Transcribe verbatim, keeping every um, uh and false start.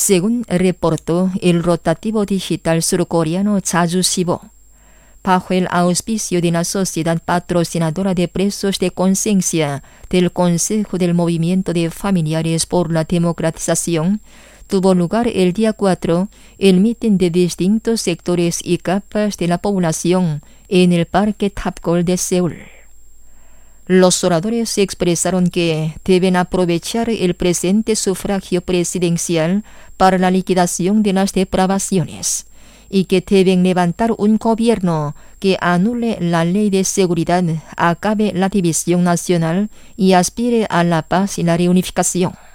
Según reportó el rotativo digital surcoreano Jajusibo, bajo el auspicio de la Sociedad Patrocinadora de Presos de Conciencia del Consejo del Movimiento de Familiares por la Democratización, tuvo lugar el día cuatro el mitin de distintos sectores y capas de la población en el Parque Tapgol de Seúl. Los oradores expresaron que deben aprovechar el presente sufragio presidencial para la liquidación de las depravaciones y que deben levantar un gobierno que anule la ley de seguridad, acabe la división nacional y aspire a la paz y la reunificación.